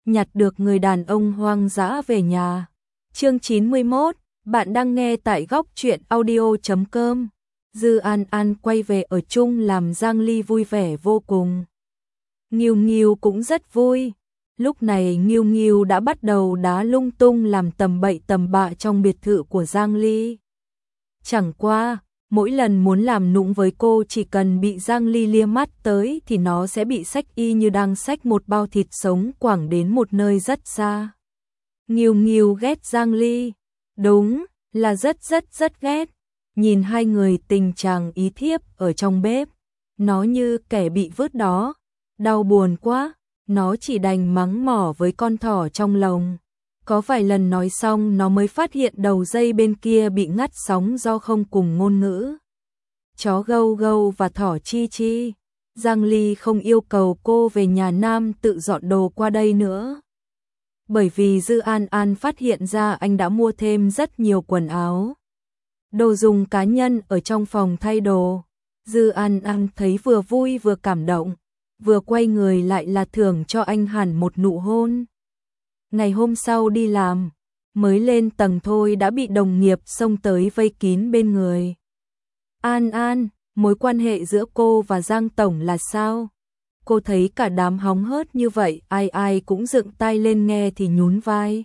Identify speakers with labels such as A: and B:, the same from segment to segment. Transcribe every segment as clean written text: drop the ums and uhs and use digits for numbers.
A: nhặt được người đàn ông hoang dã về nhà. Chương 91, bạn đang nghe tại góc truyện audio.com. Dư An An quay về ở chung làm Giang Ly vui vẻ vô cùng. Nghiêu Nghiêu cũng rất vui. Lúc này Nghiêu Nghiêu đã bắt đầu đá lung tung làm tầm bậy tầm bạ trong biệt thự của Giang Ly. Chẳng qua, mỗi lần muốn làm nũng với cô chỉ cần bị Giang Ly lia mắt tới thì nó sẽ bị xách y như đang xách một bao thịt sống quẳng đến một nơi rất xa. Nghiêu Nghiêu ghét Giang Ly. Đúng, là rất ghét. Nhìn hai người tình chàng ý thiếp ở trong bếp, nó như kẻ bị vứt đó. Đau buồn quá, nó chỉ đành mắng mỏ với con thỏ trong lồng. Có vài lần nói xong nó mới phát hiện đầu dây bên kia bị ngắt sóng do không cùng ngôn ngữ. Chó gâu gâu và thỏ chi chi. Giang Ly không yêu cầu cô về nhà Nam tự dọn đồ qua đây nữa. Bởi vì Dư An An phát hiện ra anh đã mua thêm rất nhiều quần áo, đồ dùng cá nhân ở trong phòng thay đồ. Dư An An thấy vừa vui vừa cảm động, vừa quay người lại là thưởng cho anh hẳn một nụ hôn. Ngày hôm sau đi làm, mới lên tầng thôi đã bị đồng nghiệp xông tới vây kín bên người. An An, mối quan hệ giữa cô và Giang Tổng là sao? Cô thấy cả đám hóng hớt như vậy, ai cũng dựng tai lên nghe thì nhún vai.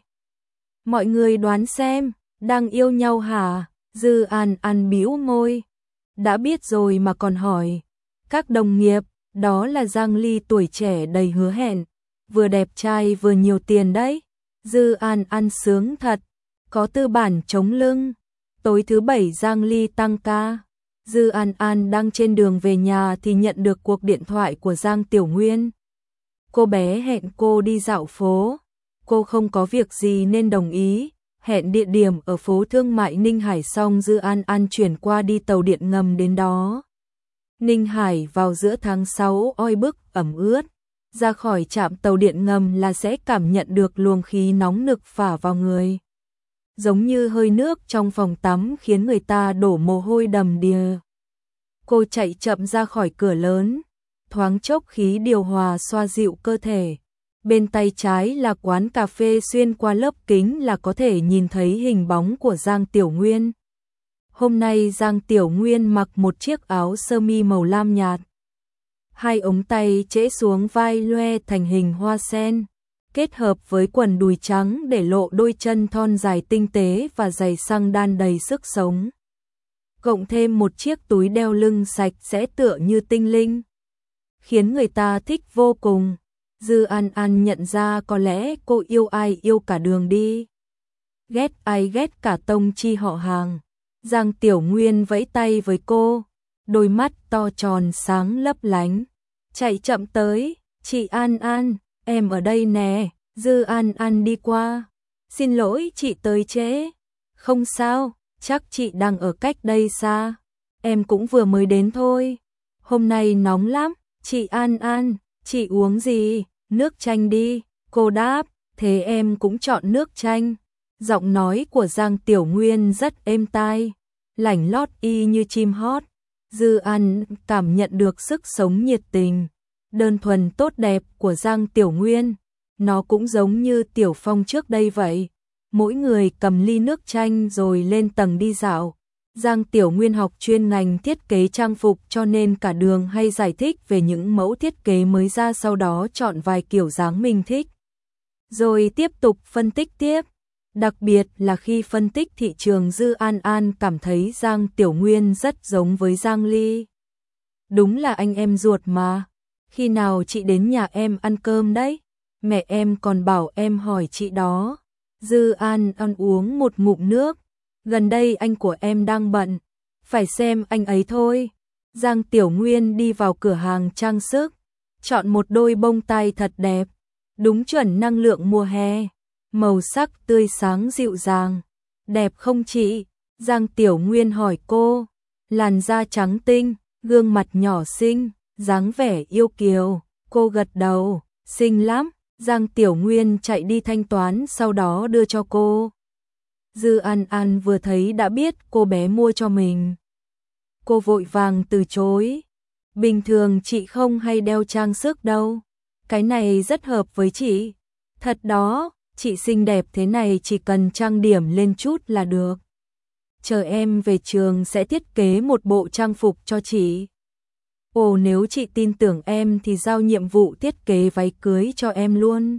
A: Mọi người đoán xem, đang yêu nhau hả? Dư An An bĩu môi. Đã biết rồi mà còn hỏi. Các đồng nghiệp, đó là Giang Ly tuổi trẻ đầy hứa hẹn, vừa đẹp trai vừa nhiều tiền đấy. Dư An An sướng thật, có tư bản chống lưng. Tối thứ bảy Giang Ly tăng ca. Dư An An đang trên đường về nhà thì nhận được cuộc điện thoại của Giang Tiểu Nguyên. Cô bé hẹn cô đi dạo phố. Cô không có việc gì nên đồng ý. Hẹn địa điểm ở phố thương mại Ninh Hải xong Dư An An chuyển qua đi tàu điện ngầm đến đó. Ninh Hải vào giữa tháng 6 oi bức ẩm ướt. Ra khỏi trạm tàu điện ngầm là sẽ cảm nhận được luồng khí nóng nực phả vào người. Giống như hơi nước trong phòng tắm khiến người ta đổ mồ hôi đầm đìa. Cô chạy chậm ra khỏi cửa lớn, thoáng chốc khí điều hòa xoa dịu cơ thể. Bên tay trái là quán cà phê, xuyên qua lớp kính là có thể nhìn thấy hình bóng của Giang Tiểu Nguyên. Hôm nay Giang Tiểu Nguyên mặc một chiếc áo sơ mi màu lam nhạt. Hai ống tay trễ xuống vai loe thành hình hoa sen, kết hợp với quần đùi trắng để lộ đôi chân thon dài tinh tế và giày xăng đan đầy sức sống. Cộng thêm một chiếc túi đeo lưng sạch sẽ tựa như tinh linh, khiến người ta thích vô cùng. Dư An An nhận ra có lẽ cô yêu ai yêu cả đường đi, ghét ai ghét cả tông chi họ hàng. Giang Tiểu Nguyên vẫy tay với cô, đôi mắt to tròn sáng lấp lánh. Chạy chậm tới, chị An An, em ở đây nè. Dư An An đi qua. Xin lỗi chị tới trễ. Không sao, chắc chị đang ở cách đây xa. Em cũng vừa mới đến thôi. Hôm nay nóng lắm, chị An An, chị uống gì? Nước chanh đi. Cô đáp, thế em cũng chọn nước chanh. Giọng nói của Giang Tiểu Nguyên rất êm tai, lảnh lót y như chim hót. Dư An cảm nhận được sức sống nhiệt tình, đơn thuần tốt đẹp của Giang Tiểu Nguyên. Nó cũng giống như Tiểu Phong trước đây vậy. Mỗi người cầm ly nước chanh rồi lên tầng đi dạo. Giang Tiểu Nguyên học chuyên ngành thiết kế trang phục cho nên cả đường hay giải thích về những mẫu thiết kế mới ra, sau đó chọn vài kiểu dáng mình thích, rồi tiếp tục phân tích tiếp. Đặc biệt là khi phân tích thị trường, Dư An An cảm thấy Giang Tiểu Nguyên rất giống với Giang Ly. Đúng là anh em ruột mà. Khi nào chị đến nhà em ăn cơm đấy? Mẹ em còn bảo em hỏi chị đó. Dư An An uống một ngụm nước. Gần đây anh của em đang bận, phải xem anh ấy thôi. Giang Tiểu Nguyên đi vào cửa hàng trang sức, chọn một đôi bông tai thật đẹp, đúng chuẩn năng lượng mùa hè. Màu sắc tươi sáng dịu dàng. Đẹp không chị? Giang Tiểu Nguyên hỏi cô. Làn da trắng tinh, gương mặt nhỏ xinh, dáng vẻ yêu kiều. Cô gật đầu, xinh lắm. Giang Tiểu Nguyên chạy đi thanh toán, sau đó đưa cho cô. Dư An An vừa thấy đã biết cô bé mua cho mình. Cô vội vàng từ chối. Bình thường chị không hay đeo trang sức đâu. Cái này rất hợp với chị. Thật đó, chị xinh đẹp thế này chỉ cần trang điểm lên chút là được. Chờ em về trường sẽ thiết kế một bộ trang phục cho chị. Ồ, nếu chị tin tưởng em thì giao nhiệm vụ thiết kế váy cưới cho em luôn.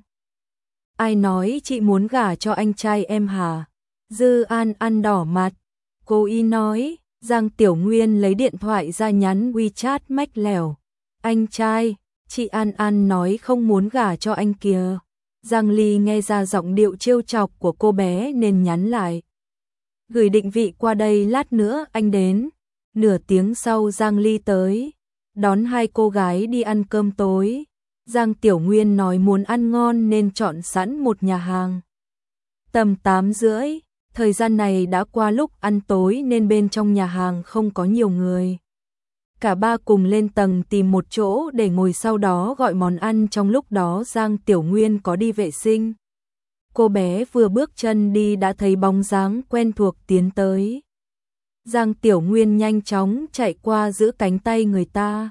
A: Ai nói chị muốn gả cho anh trai em hả? Dư An An đỏ mặt. Cô y nói. Giang Tiểu Nguyên lấy điện thoại ra nhắn WeChat mách lẻo. Anh trai, chị An An nói không muốn gả cho anh kìa. Giang Ly nghe ra giọng điệu trêu chọc của cô bé nên nhắn lại. Gửi định vị qua đây lát nữa anh đến. Nửa tiếng sau Giang Ly tới, đón hai cô gái đi ăn cơm tối. Giang Tiểu Nguyên nói muốn ăn ngon nên chọn sẵn một nhà hàng. Tầm 8:30, thời gian này đã qua lúc ăn tối nên bên trong nhà hàng không có nhiều người. Cả ba cùng lên tầng tìm một chỗ để ngồi sau đó gọi món ăn. Trong lúc đó Giang Tiểu Nguyên có đi vệ sinh. Cô bé vừa bước chân đi đã thấy bóng dáng quen thuộc tiến tới. Giang Tiểu Nguyên nhanh chóng chạy qua giữ cánh tay người ta.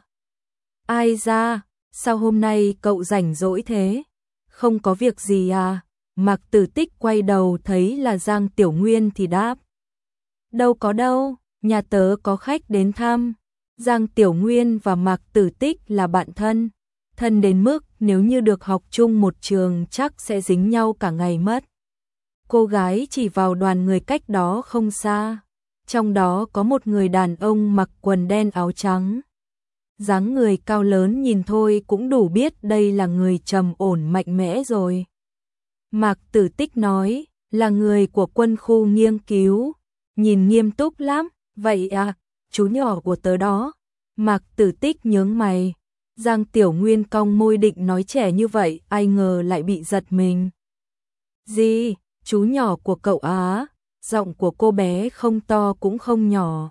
A: Ai ra, sao hôm nay cậu rảnh rỗi thế? Không có việc gì à? Mạc Tử Tích quay đầu thấy là Giang Tiểu Nguyên thì đáp. Đâu có đâu, nhà tớ có khách đến thăm. Giang Tiểu Nguyên và Mạc Tử Tích là bạn thân. Thân đến mức nếu như được học chung một trường chắc sẽ dính nhau cả ngày mất. Cô gái chỉ vào đoàn người cách đó không xa. Trong đó có một người đàn ông mặc quần đen áo trắng. Dáng người cao lớn nhìn thôi cũng đủ biết đây là người trầm ổn mạnh mẽ rồi. Mạc Tử Tích nói, là người của quân khu nghiên cứu. Nhìn nghiêm túc lắm, vậy à, chú nhỏ của tớ đó. Mạc Tử Tích nhướng mày. Giang Tiểu Nguyên cong môi định nói trẻ như vậy, ai ngờ lại bị giật mình. Gì, chú nhỏ của cậu á? Giọng của cô bé không to cũng không nhỏ.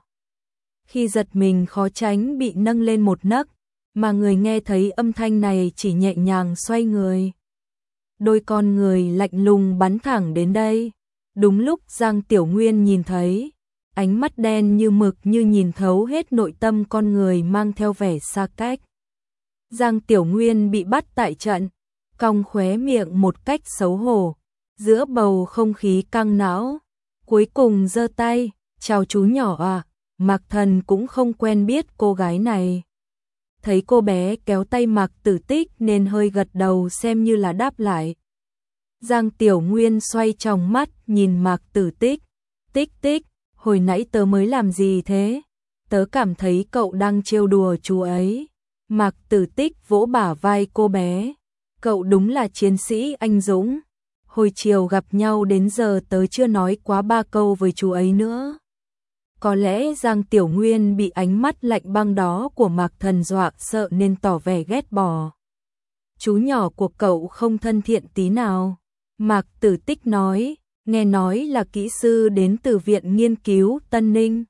A: Khi giật mình khó tránh bị nâng lên một nấc, mà người nghe thấy âm thanh này chỉ nhẹ nhàng xoay người. Đôi con người lạnh lùng bắn thẳng đến đây. Đúng lúc Giang Tiểu Nguyên nhìn thấy, ánh mắt đen như mực như nhìn thấu hết nội tâm con người mang theo vẻ xa cách. Giang Tiểu Nguyên bị bắt tại trận, cong khóe miệng một cách xấu hổ, giữa bầu không khí căng não. Cuối cùng giơ tay, chào chú nhỏ à, Mạc Thần cũng không quen biết cô gái này. Thấy cô bé kéo tay Mạc Tử Tích nên hơi gật đầu xem như là đáp lại. Giang Tiểu Nguyên xoay tròng mắt nhìn Mạc Tử Tích. Tích tích, hồi nãy tớ mới làm gì thế? Tớ cảm thấy cậu đang trêu đùa chú ấy. Mạc Tử Tích vỗ bả vai cô bé. Cậu đúng là chiến sĩ anh dũng. Hồi chiều gặp nhau đến giờ tớ chưa nói quá 3 câu với chú ấy nữa. Có lẽ Giang Tiểu Nguyên bị ánh mắt lạnh băng đó của Mạc Thần dọa sợ nên tỏ vẻ ghét bỏ. Chú nhỏ của cậu không thân thiện tí nào. Mạc Tử Tích nói, nghe nói là kỹ sư đến từ Viện Nghiên cứu Tân Ninh.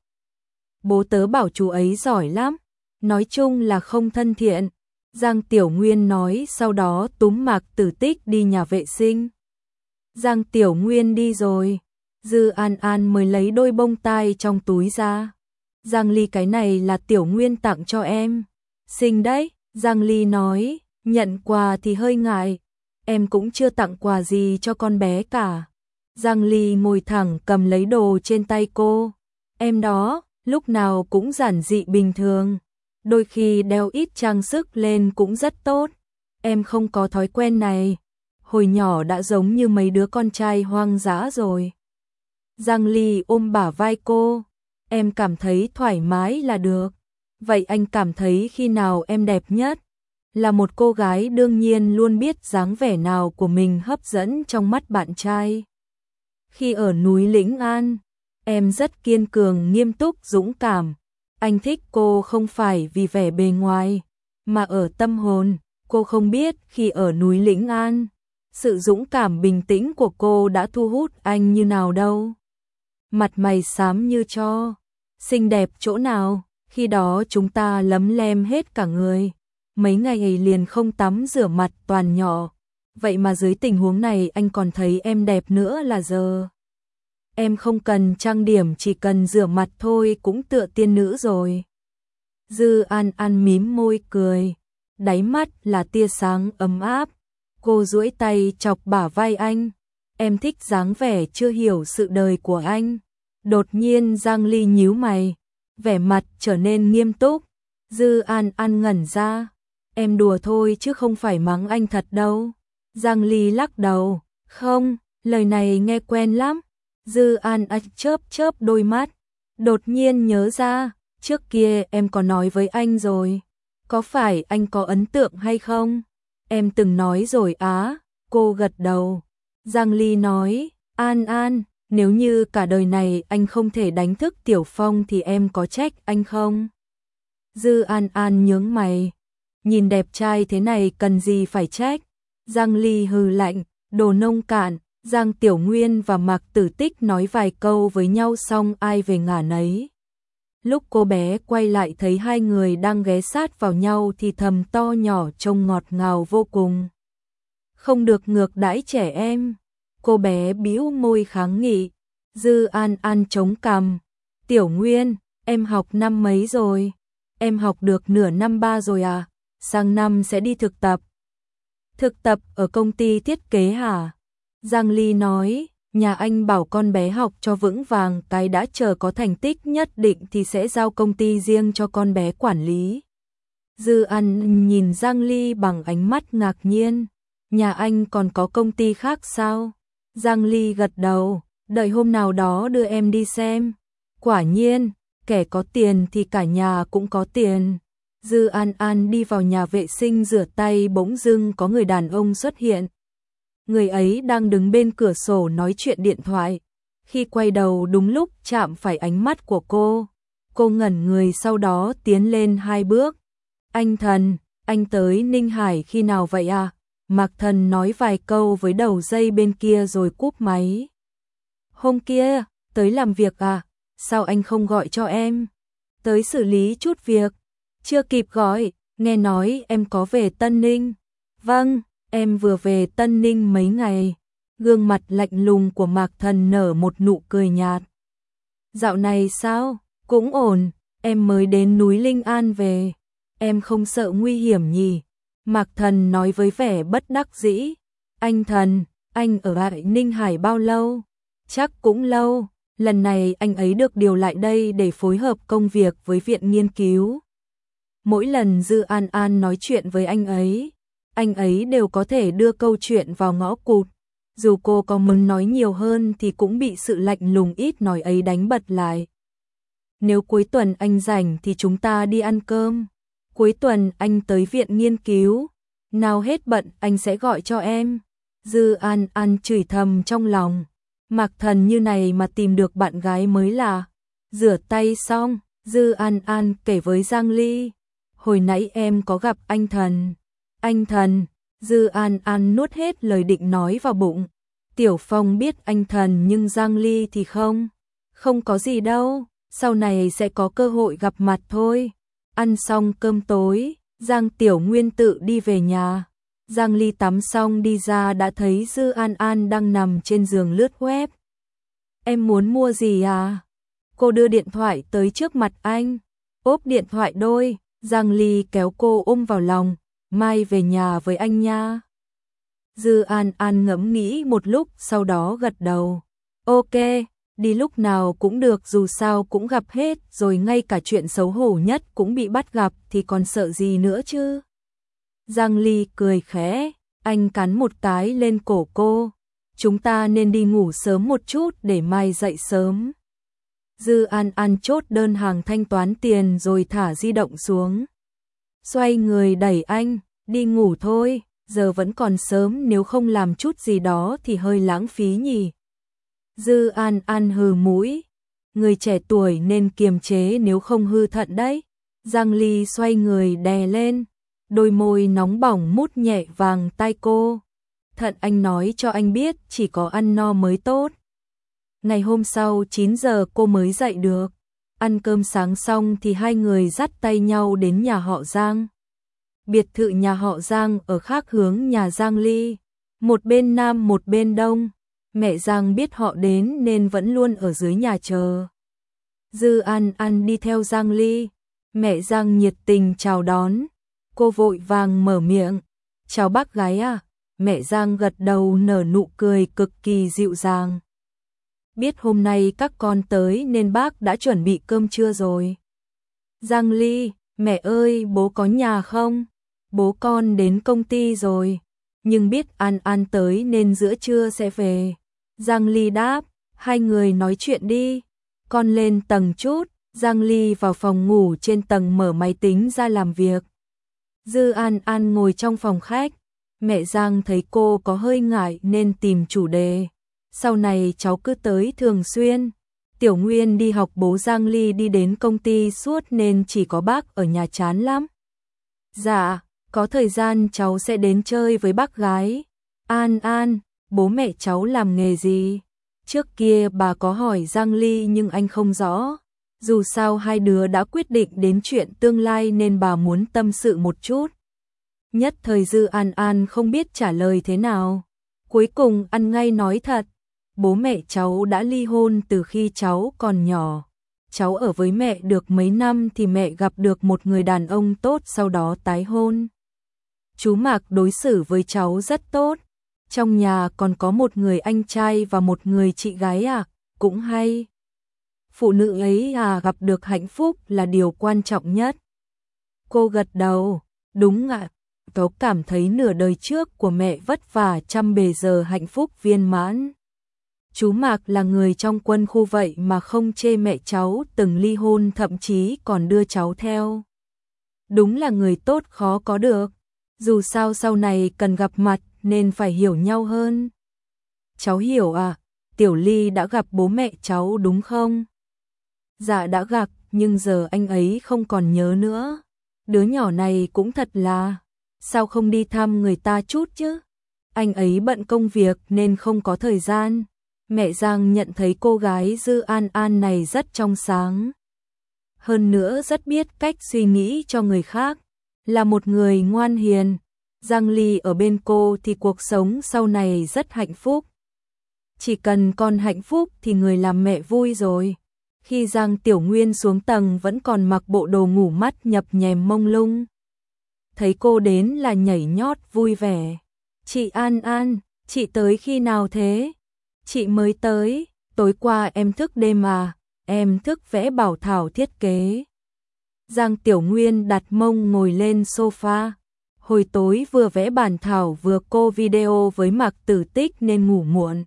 A: Bố tớ bảo chú ấy giỏi lắm, nói chung là không thân thiện. Giang Tiểu Nguyên nói sau đó túm Mạc Tử Tích đi nhà vệ sinh. Giang Tiểu Nguyên đi rồi, Dư An An mới lấy đôi bông tai trong túi ra. Giang Ly, cái này là Tiểu Nguyên tặng cho em. Xinh đấy, Giang Ly nói, nhận quà thì hơi ngại. Em cũng chưa tặng quà gì cho con bé cả. Giang Ly ngồi thẳng cầm lấy đồ trên tay cô. Em đó, lúc nào cũng giản dị bình thường. Đôi khi đeo ít trang sức lên cũng rất tốt. Em không có thói quen này. Hồi nhỏ đã giống như mấy đứa con trai hoang dã rồi. Giang Ly ôm bả vai cô. Em cảm thấy thoải mái là được. Vậy anh cảm thấy khi nào em đẹp nhất? Là một cô gái đương nhiên luôn biết dáng vẻ nào của mình hấp dẫn trong mắt bạn trai. Khi ở núi Lĩnh An, em rất kiên cường, nghiêm túc, dũng cảm. Anh thích cô không phải vì vẻ bề ngoài, mà ở tâm hồn. Cô không biết khi ở núi Lĩnh An, sự dũng cảm bình tĩnh của cô đã thu hút anh như nào đâu. Mặt mày xám như tro, xinh đẹp chỗ nào, khi đó chúng ta lấm lem hết cả người. Mấy ngày ấy liền không tắm rửa mặt toàn nhỏ. Vậy mà dưới tình huống này anh còn thấy em đẹp nữa là giờ. Em không cần trang điểm, chỉ cần rửa mặt thôi cũng tựa tiên nữ rồi. Dư An An mím môi cười, đáy mắt là tia sáng ấm áp. Cô duỗi tay chọc bả vai anh. Em thích dáng vẻ chưa hiểu sự đời của anh. Đột nhiên Giang Ly nhíu mày, vẻ mặt trở nên nghiêm túc. Dư An An ngẩn ra. Em đùa thôi chứ không phải mắng anh thật đâu. Giang Ly lắc đầu. Không, lời này nghe quen lắm. Dư An An chớp chớp đôi mắt. Đột nhiên nhớ ra, trước kia em có nói với anh rồi. Có phải anh có ấn tượng hay không? Em từng nói rồi á. Cô gật đầu. Giang Ly nói, An An, nếu như cả đời này anh không thể đánh thức Tiểu Phong thì em có trách anh không? Dư An An nhướng mày. Nhìn đẹp trai thế này cần gì phải trách? Giang Ly hừ lạnh, đồ nông cạn. Giang Tiểu Nguyên và Mạc Tử Tích nói vài câu với nhau xong ai về ngả nấy. Lúc cô bé quay lại thấy hai người đang ghé sát vào nhau thì thầm to nhỏ trông ngọt ngào vô cùng. Không được ngược đãi trẻ em. Cô bé bĩu môi kháng nghị. Dư An An chống cằm. Tiểu Nguyên, em học năm mấy rồi? Em học được nửa năm 3 rồi à? Sang năm sẽ đi thực tập. Thực tập ở công ty thiết kế hả? Giang Ly nói, nhà anh bảo con bé học cho vững vàng, cái đã chờ có thành tích nhất định thì sẽ giao công ty riêng cho con bé quản lý. Dư An nhìn Giang Ly bằng ánh mắt ngạc nhiên. Nhà anh còn có công ty khác sao? Giang Ly gật đầu, đợi hôm nào đó đưa em đi xem. Quả nhiên, kẻ có tiền thì cả nhà cũng có tiền. Dư An An đi vào nhà vệ sinh rửa tay, bỗng dưng có người đàn ông xuất hiện. Người ấy đang đứng bên cửa sổ nói chuyện điện thoại. Khi quay đầu đúng lúc chạm phải ánh mắt của cô. Cô ngẩn người sau đó tiến lên 2 bước. Anh Thần, anh tới Ninh Hải khi nào vậy à? Mạc Thần nói vài câu với đầu dây bên kia rồi cúp máy. Hôm kia, tới làm việc à? Sao anh không gọi cho em? Tới xử lý chút việc. Chưa kịp gọi, nghe nói em có về Tân Ninh. Vâng, em vừa về Tân Ninh mấy ngày. Gương mặt lạnh lùng của Mạc Thần nở một nụ cười nhạt. Dạo này sao? Cũng ổn, em mới đến núi Linh An về. Em không sợ nguy hiểm nhỉ? Mạc Thần nói với vẻ bất đắc dĩ. Anh Thần, anh ở lại Ninh Hải bao lâu? Chắc cũng lâu. Lần này anh ấy được điều lại đây để phối hợp công việc với viện nghiên cứu. Mỗi lần Dư An An nói chuyện với anh ấy đều có thể đưa câu chuyện vào ngõ cụt. Dù cô có muốn nói nhiều hơn thì cũng bị sự lạnh lùng ít nói ấy đánh bật lại. Nếu cuối tuần anh rảnh thì chúng ta đi ăn cơm. Cuối tuần anh tới viện nghiên cứu. Nào hết bận anh sẽ gọi cho em. Dư An An chửi thầm trong lòng. Mạc Thần như này mà tìm được bạn gái mới là. Rửa tay xong, Dư An An kể với Giang Ly. Hồi nãy em có gặp anh Thần. Anh Thần, Dư An An nuốt hết lời định nói vào bụng. Tiểu Phong biết anh Thần nhưng Giang Ly thì không. Không có gì đâu, sau này sẽ có cơ hội gặp mặt thôi. Ăn xong cơm tối, Giang Tiểu Nguyên tự đi về nhà. Giang Ly tắm xong đi ra đã thấy Dư An An đang nằm trên giường lướt web. Em muốn mua gì à? Cô đưa điện thoại tới trước mặt anh. Ốp điện thoại đôi, Giang Ly kéo cô ôm vào lòng. Mai về nhà với anh nha. Dư An An ngẫm nghĩ một lúc sau đó gật đầu. Ok, đi lúc nào cũng được, dù sao cũng gặp hết rồi, ngay cả chuyện xấu hổ nhất cũng bị bắt gặp thì còn sợ gì nữa chứ. Giang Ly cười khẽ, anh cắn một cái lên cổ cô. Chúng ta nên đi ngủ sớm một chút để mai dậy sớm. Dư An An chốt đơn hàng thanh toán tiền rồi thả di động xuống. Xoay người đẩy anh, đi ngủ thôi, giờ vẫn còn sớm, nếu không làm chút gì đó thì hơi lãng phí nhỉ. Dư An An hừ mũi, người trẻ tuổi nên kiềm chế nếu không hư thận đấy. Giang Ly xoay người đè lên, đôi môi nóng bỏng mút nhẹ vàng tai cô. Thận anh nói cho anh biết chỉ có ăn no mới tốt. Ngày hôm sau 9 giờ cô mới dậy được. Ăn cơm sáng xong thì hai người dắt tay nhau đến nhà họ Giang. Biệt thự nhà họ Giang ở khác hướng nhà Giang Ly, một bên nam một bên đông. Mẹ Giang biết họ đến nên vẫn luôn ở dưới nhà chờ. Dư An An đi theo Giang Ly. Mẹ Giang nhiệt tình chào đón. Cô vội vàng mở miệng. Chào bác gái à, Mẹ Giang gật đầu nở nụ cười cực kỳ dịu dàng. Biết hôm nay các con tới nên bác đã chuẩn bị cơm trưa rồi. Giang Ly, mẹ ơi, bố có nhà không? Bố con đến công ty rồi, nhưng biết An An tới nên giữa trưa sẽ về. Giang Ly đáp, hai người nói chuyện đi. Con lên tầng chút. Giang Ly vào phòng ngủ trên tầng mở máy tính ra làm việc. Dư An An ngồi trong phòng khách. Mẹ Giang thấy cô có hơi ngại nên tìm chủ đề. Sau này cháu cứ tới thường xuyên. Tiểu Nguyên đi học, bố Giang Ly đi đến công ty suốt nên chỉ có bác ở nhà chán lắm. Dạ, có thời gian cháu sẽ đến chơi với bác gái. An An, bố mẹ cháu làm nghề gì? Trước kia bà có hỏi Giang Ly nhưng anh không rõ. Dù sao hai đứa đã quyết định đến chuyện tương lai nên bà muốn tâm sự một chút. Nhất thời Dư An An không biết trả lời thế nào. Cuối cùng ăn ngay nói thật. Bố mẹ cháu đã ly hôn từ khi cháu còn nhỏ. Cháu ở với mẹ được mấy năm thì mẹ gặp được một người đàn ông tốt, sau đó tái hôn. Chú Mạc đối xử với cháu rất tốt. Trong nhà còn có một người anh trai và một người chị gái à, cũng hay. Phụ nữ ấy gặp được hạnh phúc là điều quan trọng nhất. Cô gật đầu, đúng ạ. Cháu cảm thấy nửa đời trước của mẹ vất vả chăm bề giờ hạnh phúc viên mãn. Chú Mạc là người trong quân khu vậy mà không chê mẹ cháu từng ly hôn, thậm chí còn đưa cháu theo. Đúng là người tốt khó có được. Dù sao sau này cần gặp mặt nên phải hiểu nhau hơn. Cháu hiểu à, Tiểu Ly đã gặp bố mẹ cháu đúng không? Dạ đã gặp, nhưng giờ anh ấy không còn nhớ nữa. Đứa nhỏ này cũng thật là, sao không đi thăm người ta chút chứ? Anh ấy bận công việc nên không có thời gian. Mẹ Giang nhận thấy cô gái Dư An An này rất trong sáng. Hơn nữa rất biết cách suy nghĩ cho người khác. Là một người ngoan hiền. Giang Ly ở bên cô thì cuộc sống sau này rất hạnh phúc. Chỉ cần con hạnh phúc thì người làm mẹ vui rồi. Khi Giang Tiểu Nguyên xuống tầng vẫn còn mặc bộ đồ ngủ, mắt nhập nhèm mông lung. Thấy cô đến là nhảy nhót vui vẻ. Chị An An, chị tới khi nào thế? Chị mới tới, tối qua em thức đêm à, em thức vẽ bảo thảo thiết kế. Giang Tiểu Nguyên đặt mông ngồi lên sofa. Hồi tối vừa vẽ bản thảo vừa cô video với Mạc Tử Tích nên ngủ muộn.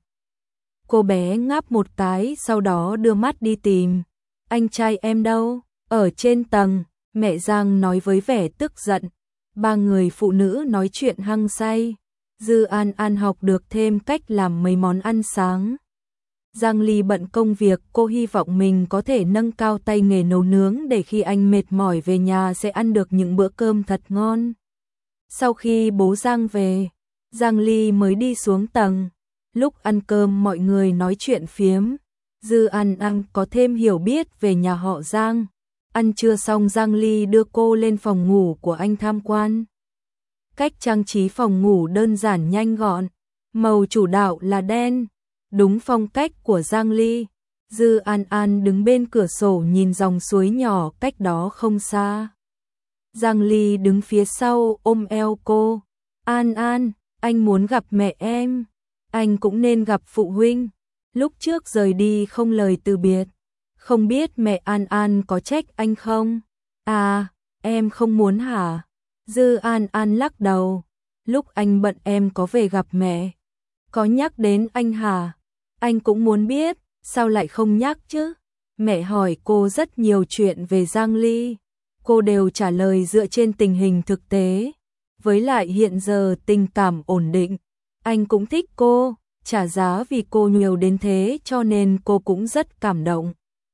A: Cô bé ngáp một cái sau đó đưa mắt đi tìm. Anh trai em đâu? Ở trên tầng, mẹ Giang nói với vẻ tức giận. Ba người phụ nữ nói chuyện hăng say. Dư An An học được thêm cách làm mấy món ăn sáng. Giang Ly bận công việc, cô hy vọng mình có thể nâng cao tay nghề nấu nướng để khi anh mệt mỏi về nhà sẽ ăn được những bữa cơm thật ngon. Sau khi bố Giang về, Giang Ly mới đi xuống tầng. Lúc ăn cơm mọi người nói chuyện phiếm. Dư An An có thêm hiểu biết về nhà họ Giang. Ăn trưa xong Giang Ly đưa cô lên phòng ngủ của anh tham quan. Cách trang trí phòng ngủ đơn giản nhanh gọn. Màu chủ đạo là đen. Đúng phong cách của Giang Ly. Dư An An đứng bên cửa sổ nhìn dòng suối nhỏ cách đó không xa. Giang Ly đứng phía sau ôm eo cô. An An, anh muốn gặp mẹ em. Anh cũng nên gặp phụ huynh. Lúc trước rời đi không lời từ biệt. Không biết mẹ An An có trách anh không? À, em không muốn hả? Dư An An lắc đầu. Lúc anh bận em có về gặp mẹ. Có nhắc đến anh hả? Anh cũng muốn biết, sao lại không nhắc chứ? Mẹ hỏi cô rất nhiều chuyện về Giang Ly. Cô đều trả lời dựa trên tình hình thực tế. Với lại hiện giờ tình cảm ổn định. Anh cũng thích cô, trả giá vì cô nhiều đến thế cho nên cô cũng rất cảm động.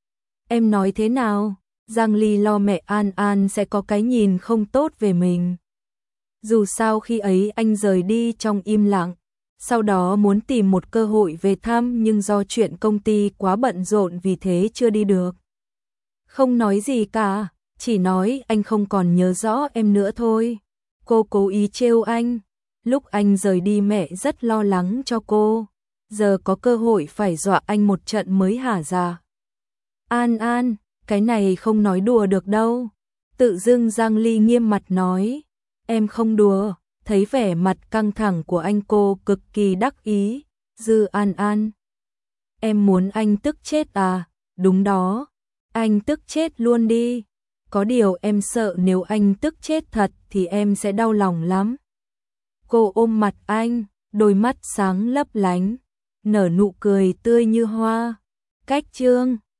A: Em nói thế nào? Giang Ly lo mẹ An An sẽ có cái nhìn không tốt về mình. Dù sao khi ấy anh rời đi trong im lặng, sau đó muốn tìm một cơ hội về thăm nhưng do chuyện công ty quá bận rộn vì thế chưa đi được. Không nói gì cả, chỉ nói anh không còn nhớ rõ em nữa thôi. Cô cố ý trêu anh. Lúc anh rời đi mẹ rất lo lắng cho cô. Giờ có cơ hội phải dọa anh một trận mới hả dạ. An An, cái này không nói đùa được đâu. Tự dưng Giang Ly nghiêm mặt nói. Em không đùa, thấy vẻ mặt căng thẳng của anh cô cực kỳ đắc ý. Dư An An, em muốn anh tức chết à? Đúng đó, anh tức chết luôn đi. Có điều em sợ nếu anh tức chết thật thì em sẽ đau lòng lắm. Cô ôm mặt anh, đôi mắt sáng lấp lánh, nở nụ cười tươi như hoa. Cách chương